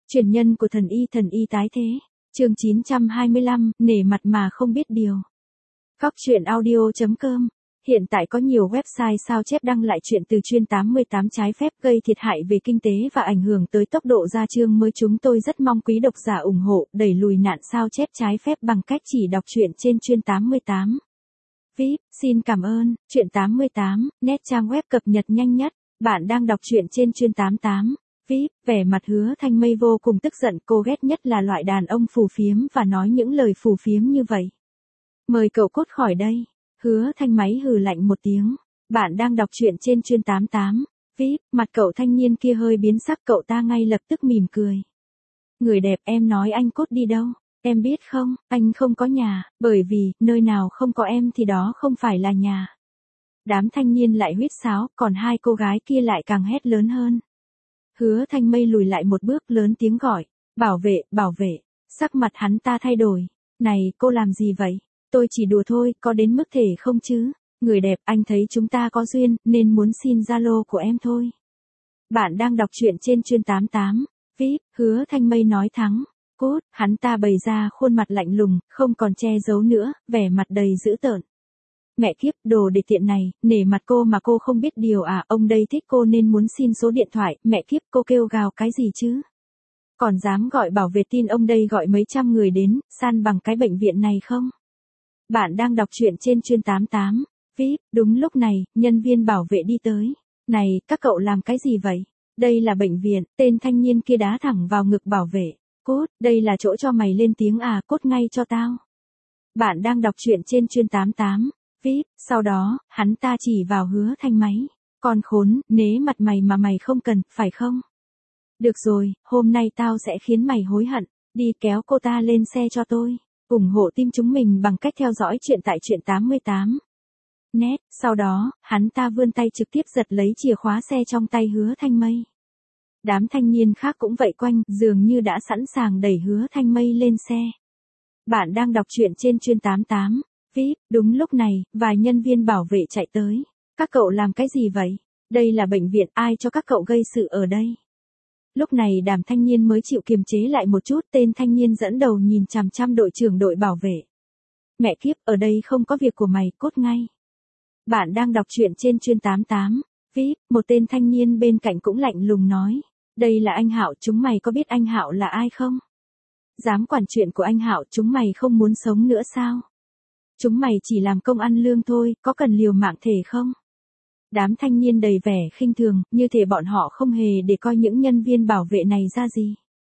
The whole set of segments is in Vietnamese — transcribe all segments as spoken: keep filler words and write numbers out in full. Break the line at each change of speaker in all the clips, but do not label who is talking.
Truyền nhân của thần y thần y tái thế. Chương chín trăm hai mươi lăm, nể mặt mà không biết điều. Góc truyện audio chấm com. Hiện tại có nhiều website sao chép đăng lại chuyện từ chuyên tám mươi tám trái phép gây thiệt hại về kinh tế và ảnh hưởng tới tốc độ ra chương mới. Chúng tôi rất mong quý độc giả ủng hộ đẩy lùi nạn sao chép trái phép bằng cách chỉ đọc truyện trên chuyên tám mươi tám. vê i pê, xin cảm ơn. Truyện tám mươi tám, net trang web cập nhật nhanh nhất. Bạn đang đọc truyện trên chuyên tám mươi tám. vê i pê, vẻ mặt Hứa Thanh Mây vô cùng tức giận, cô ghét nhất là loại đàn ông phù phiếm và nói những lời phù phiếm như vậy. Mời cậu cút khỏi đây. Hứa Thanh Máy hừ lạnh một tiếng. Bạn đang đọc truyện trên chuyên tám mươi tám. vê i pê, mặt cậu thanh niên kia hơi biến sắc, cậu ta ngay lập tức mỉm cười. Người đẹp, em nói anh cút đi đâu? Em biết không, anh không có nhà, bởi vì, nơi nào không có em thì đó không phải là nhà. Đám thanh niên lại huýt sáo, còn hai cô gái kia lại càng hét lớn hơn. Hứa Thanh Mây lùi lại một bước, lớn tiếng gọi. Bảo vệ, bảo vệ. Sắc mặt hắn ta thay đổi. Này, cô làm gì vậy? Tôi chỉ đùa thôi, có đến mức thể không chứ? Người đẹp, anh thấy chúng ta có duyên, nên muốn xin Zalo của em thôi. Bạn đang đọc truyện trên chuyên tám mươi tám. vê i pê, Hứa Thanh Mây nói thắng. Cút, hắn ta bày ra khuôn mặt lạnh lùng, không còn che giấu nữa, vẻ mặt đầy dữ tợn. Mẹ kiếp, đồ để tiện này, nể mặt cô mà cô không biết điều à, ông đây thích cô nên muốn xin số điện thoại, mẹ kiếp, cô kêu gào cái gì chứ? Còn dám gọi bảo vệ, tin ông đây gọi mấy trăm người đến, san bằng cái bệnh viện này không? Bạn đang đọc truyện trên chuyên tám mươi tám. vê i pê, đúng lúc này, nhân viên bảo vệ đi tới. Này, các cậu làm cái gì vậy? Đây là bệnh viện, tên thanh niên kia đá thẳng vào ngực bảo vệ. Cút, đây là chỗ cho mày lên tiếng à, cút ngay cho tao. Bạn đang đọc truyện trên chuyên tám mươi tám. vê i pê, sau đó, hắn ta chỉ vào Hứa Thanh Máy. Con khốn, nế mặt mày mà mày không cần, phải không? Được rồi, hôm nay tao sẽ khiến mày hối hận. Đi kéo cô ta lên xe cho tôi. ủng hộ team chúng mình bằng cách theo dõi truyện tại truyện tám mươi tám. Net, sau đó, hắn ta vươn tay trực tiếp giật lấy chìa khóa xe trong tay Hứa Thanh Mây. Đám thanh niên khác cũng vậy quanh, dường như đã sẵn sàng đẩy Hứa Thanh Mây lên xe. Bạn đang đọc truyện trên chuyên tám mươi tám. vê i pê, đúng lúc này, vài nhân viên bảo vệ chạy tới. Các cậu làm cái gì vậy? Đây là bệnh viện, ai cho các cậu gây sự ở đây? Lúc này đám thanh niên mới chịu kiềm chế lại một chút, tên thanh niên dẫn đầu nhìn chằm chằm đội trưởng đội bảo vệ. Mẹ kiếp, ở đây không có việc của mày, cút ngay. Bạn đang đọc truyện trên chuyên tám mươi tám. vê i pê, một tên thanh niên bên cạnh cũng lạnh lùng nói. Đây là anh Hạo, chúng mày có biết anh Hạo là ai không? Dám quản chuyện của anh Hạo, chúng mày không muốn sống nữa sao? Chúng mày chỉ làm công ăn lương thôi, có cần liều mạng thể không? Đám thanh niên đầy vẻ khinh thường, như thể bọn họ không hề để coi những nhân viên bảo vệ này ra gì.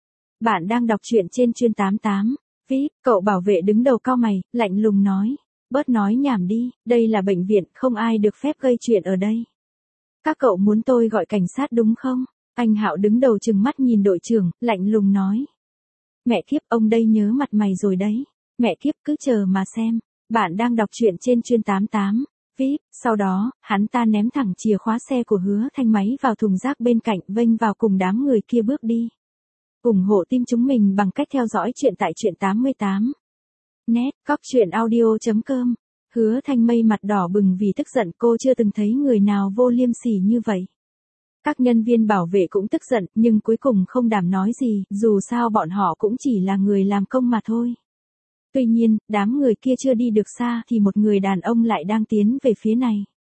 Bạn đang đọc truyện trên chuyên tám mươi tám. vê i pê, cậu bảo vệ đứng đầu cau mày, lạnh lùng nói. Bớt nói nhảm đi, đây là bệnh viện, không ai được phép gây chuyện ở đây. Các cậu muốn tôi gọi cảnh sát đúng không? Anh Hạo đứng đầu trừng mắt nhìn đội trưởng, lạnh lùng nói. Mẹ kiếp, ông đây nhớ mặt mày rồi đấy. Mẹ kiếp, cứ chờ mà xem. Bạn đang đọc truyện trên chuyên tám mươi tám. vê i pê, sau đó, hắn ta ném thẳng chìa khóa xe của Hứa Thanh Máy vào thùng rác bên cạnh, vênh vào cùng đám người kia bước đi. ủng hộ team chúng mình bằng cách theo dõi truyện tại truyện tám mươi tám. Net, góc truyện audio chấm com. Hứa Thanh Mây mặt đỏ bừng vì tức giận, cô chưa từng thấy người nào vô liêm sỉ như vậy. Các nhân viên bảo vệ cũng tức giận, nhưng cuối cùng không đảm nói gì, dù sao bọn họ cũng chỉ là người làm công mà thôi. Tuy nhiên, đám người kia chưa đi được xa thì một người đàn ông lại đang tiến về phía này.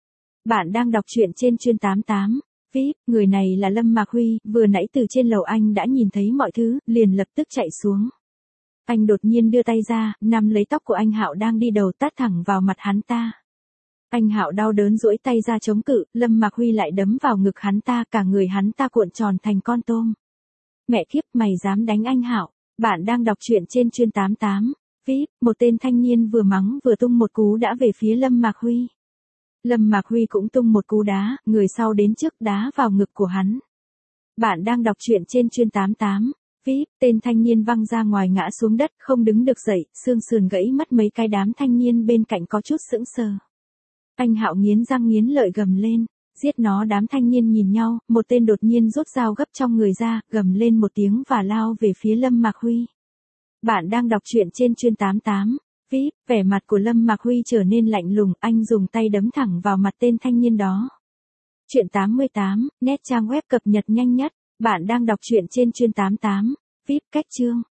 Bạn đang đọc truyện trên chuyên tám mươi tám. vê i pê, người này là Lâm Mạc Huy, vừa nãy từ trên lầu anh đã nhìn thấy mọi thứ, liền lập tức chạy xuống. Anh đột nhiên đưa tay ra, nắm lấy tóc của anh Hạo đang đi đầu, tát thẳng vào mặt hắn ta. Anh Hạo đau đớn duỗi tay ra chống cự, Lâm Mạc Huy lại đấm vào ngực hắn ta, cả người hắn ta cuộn tròn thành con tôm. Mẹ kiếp, mày dám đánh anh Hạo? Bạn đang đọc truyện trên chuyên tám mươi tám. vê i pê, một tên thanh niên vừa mắng vừa tung một cú đá về phía Lâm Mạc Huy. Lâm Mạc Huy cũng tung một cú đá, người sau đến trước đá vào ngực của hắn. Bạn đang đọc truyện trên chuyên tám mươi tám. vê i pê, tên thanh niên văng ra ngoài ngã xuống đất, không đứng được dậy, xương sườn gãy mất mấy cái, đám thanh niên bên cạnh có chút sững sờ. Anh Hạo nghiến răng nghiến lợi gầm lên. Giết nó, đám thanh niên nhìn nhau, một tên đột nhiên rút dao gấp trong người ra, gầm lên một tiếng và lao về phía Lâm Mạc Huy. Bạn đang đọc truyện trên chuyên tám mươi tám. vê i pê, vẻ mặt của Lâm Mạc Huy trở nên lạnh lùng, anh dùng tay đấm thẳng vào mặt tên thanh niên đó. Truyện tám mươi tám, net trang web cập nhật nhanh nhất. Bạn đang đọc truyện trên chuyên tám mươi tám. víp cách chương.